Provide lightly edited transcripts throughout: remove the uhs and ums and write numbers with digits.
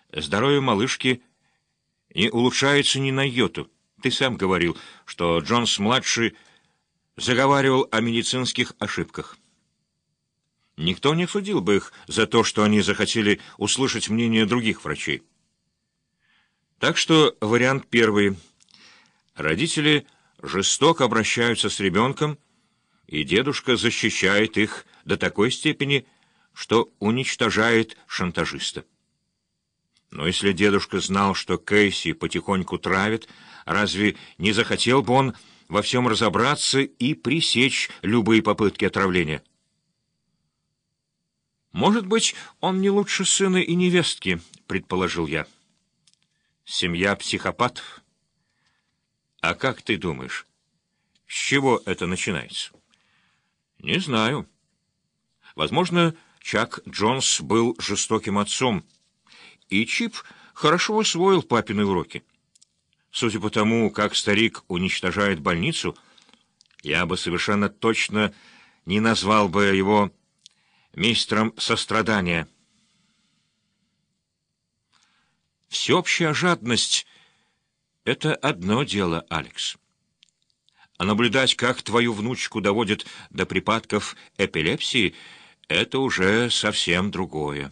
Здоровье малышки не улучшается ни на йоту. Ты сам говорил, что Джонс-младший заговаривал о медицинских ошибках. Никто не судил бы их за то, что они захотели услышать мнение других врачей. Так что вариант первый. Родители жестоко обращаются с ребенком, и дедушка защищает их до такой степени, что уничтожает шантажиста. Но если дедушка знал, что Кейси потихоньку травит, разве не захотел бы он во всем разобраться и пресечь любые попытки отравления? «Может быть, он не лучше сына и невестки», — предположил я. «Семья психопатов». «А как ты думаешь, с чего это начинается?» «Не знаю. Возможно, Чак Джонс был жестоким отцом, и Чип хорошо усвоил папины уроки. Судя по тому, как старик уничтожает больницу, я бы совершенно точно не назвал бы его мистером сострадания. Всеобщая жадность — это одно дело, Алекс. А наблюдать, как твою внучку доводят до припадков эпилепсии, это уже совсем другое.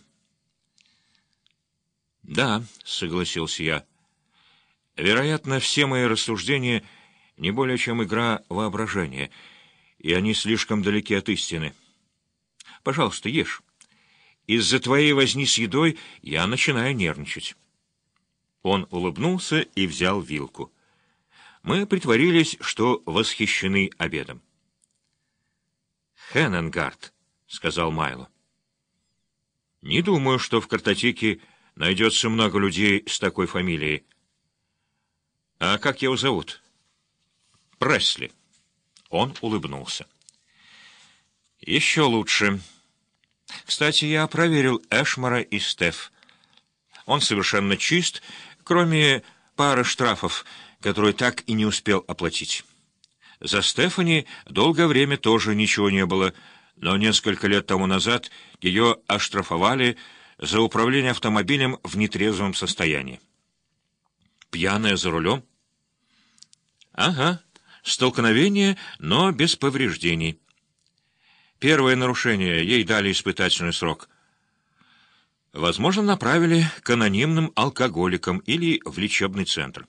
«Да», — согласился я. «Вероятно, все мои рассуждения не более чем игра воображения, и они слишком далеки от истины. Пожалуйста, ешь. Из-за твоей возни с едой я начинаю нервничать». Он улыбнулся и взял вилку. Мы притворились, что восхищены обедом. «Хенненгард», — сказал Майло. «Не думаю, что в картотеке найдется много людей с такой фамилией. А как его зовут?» «Пресли». Он улыбнулся. «Еще лучше. Кстати, я проверил Эшмора и Стеф. Он совершенно чист, кроме пары штрафов, которые так и не успел оплатить. За Стефани долгое время тоже ничего не было, но несколько лет тому назад ее оштрафовали за управление автомобилем в нетрезвом состоянии. Пьяная за рулем? Ага, столкновение, но без повреждений. Первое нарушение, ей дали испытательный срок. Возможно, направили к анонимным алкоголикам или в лечебный центр.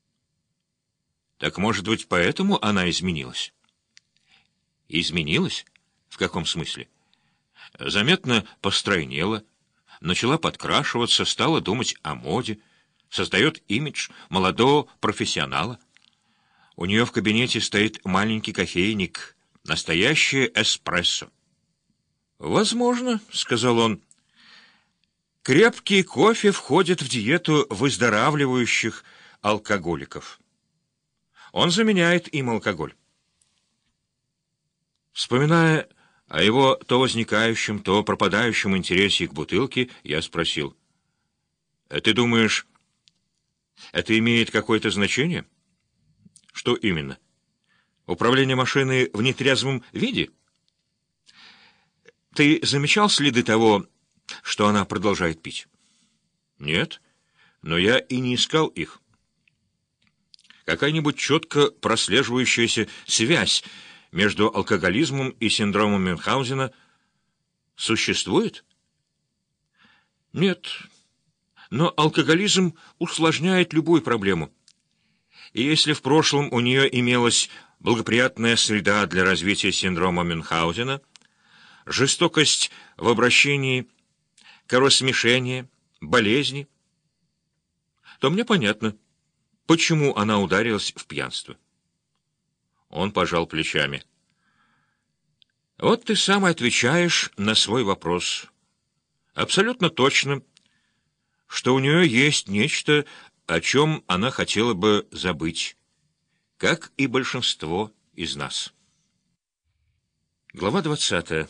Так, может быть, поэтому она изменилась? Изменилась? В каком смысле? Заметно постройнела, начала подкрашиваться, стала думать о моде, создает имидж молодого профессионала. У нее в кабинете стоит маленький кофейник, настоящее эспрессо. «Возможно», — сказал он. «Крепкий кофе входит в диету выздоравливающих алкоголиков. Он заменяет им алкоголь». Вспоминая о его то возникающем, то пропадающем интересе к бутылке, я спросил: «Ты думаешь, это имеет какое-то значение?» «Что именно? Управление машиной в нетрезвом виде?» «Ты замечал следы того, что она продолжает пить?» «Нет, но я и не искал их». «Какая-нибудь четко прослеживающаяся связь между алкоголизмом и синдромом Мюнхгаузена существует?» «Нет, но алкоголизм усложняет любую проблему. И если в прошлом у нее имелась благоприятная среда для развития синдрома Мюнхгаузена, жестокость в обращении, кровосмешение, болезни, то мне понятно, почему она ударилась в пьянство». Он пожал плечами. «Вот ты сам отвечаешь на свой вопрос. Абсолютно точно, что у нее есть нечто, о чем она хотела бы забыть, как и большинство из нас». Глава 20.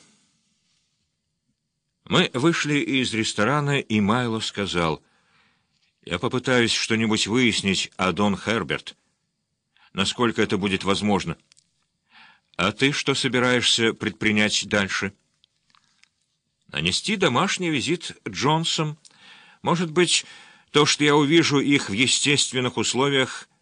Мы вышли из ресторана, и Майло сказал: «Я попытаюсь что-нибудь выяснить о Дон Херберт, насколько это будет возможно. А ты что собираешься предпринять дальше?» «Нанести домашний визит Джонсом, Может быть, то, что я увижу их в естественных условиях,